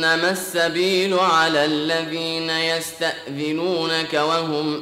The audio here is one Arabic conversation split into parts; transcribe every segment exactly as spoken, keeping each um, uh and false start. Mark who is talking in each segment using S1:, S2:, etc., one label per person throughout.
S1: إنما السبيل على الذين يستأذنونك وهم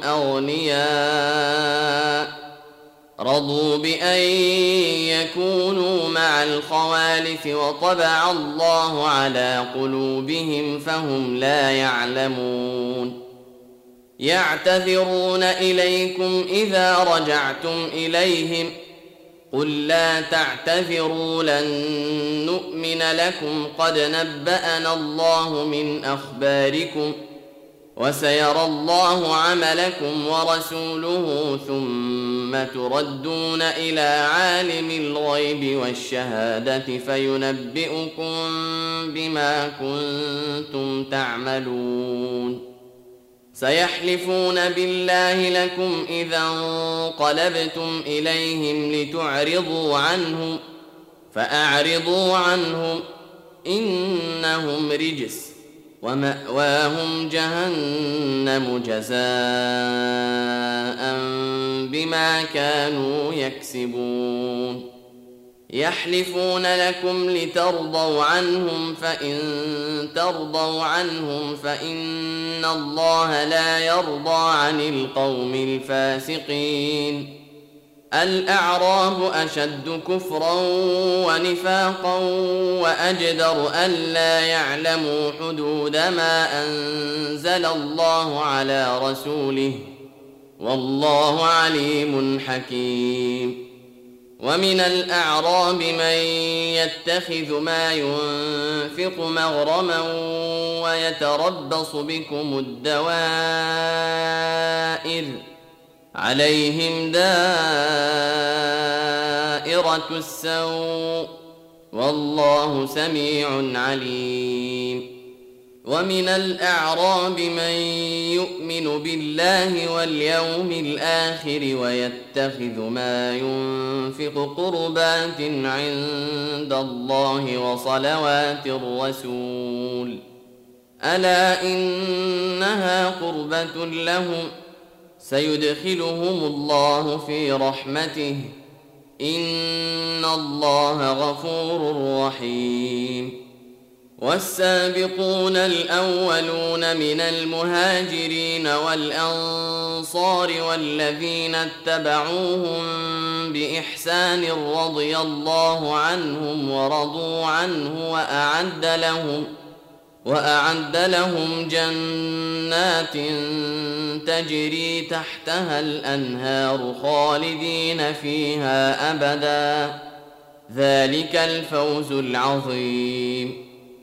S1: أغنياء رضوا بأن يكونوا مع الخوالف وطبع الله على قلوبهم فهم لا يعلمون يعتذرون إليكم إذا رجعتم إليهم قل لا تعتذروا لن نؤمن لكم قد نبأنا الله من أخباركم وسيرى الله عملكم ورسوله ثم تردون إلى عالم الغيب والشهادة فينبئكم بما كنتم تعملون سيحلفون بالله لكم إذا انقلبتم إليهم لتعرضوا عنهم فأعرضوا عنهم إنهم رجس ومأواهم جهنم جزاء بما كانوا يكسبون يحلفون لكم لترضوا عنهم فإن ترضوا عنهم فإن الله لا يرضى عن القوم الفاسقين الأعراب أشد كفرا ونفاقا وأجدر ألا يعلموا حدود ما أنزل الله على رسوله والله عليم حكيم ومن الأعراب من يتخذ ما ينفق مغرما ويتربص بكم الدوائر عليهم دائرة السوء والله سميع عليم ومن الأعراب من يؤمن بالله واليوم الآخر ويتخذ ما ينفق قربات عند الله وصلوات الرسول ألا إنها قربة لهم سيدخلهم الله في رحمته إن الله غفور رحيم والسابقون الأولون من المهاجرين والأنصار والذين اتبعوهم بإحسان رضي الله عنهم ورضوا عنه وأعد لهم وأعد لهم جنات تجري تحتها الأنهار خالدين فيها أبدا ذلك الفوز العظيم